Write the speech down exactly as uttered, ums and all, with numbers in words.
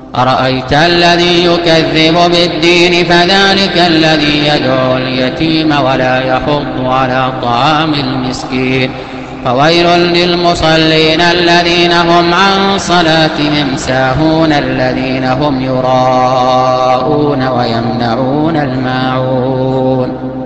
أرأيت الذي يكذب بالدين فذلك الذي يدعو اليتيم ولا يحض على طعام المسكين فويل للمصلين الذين هم عن صلاتهم ساهون الذين هم يراءون ويمنعون الماعون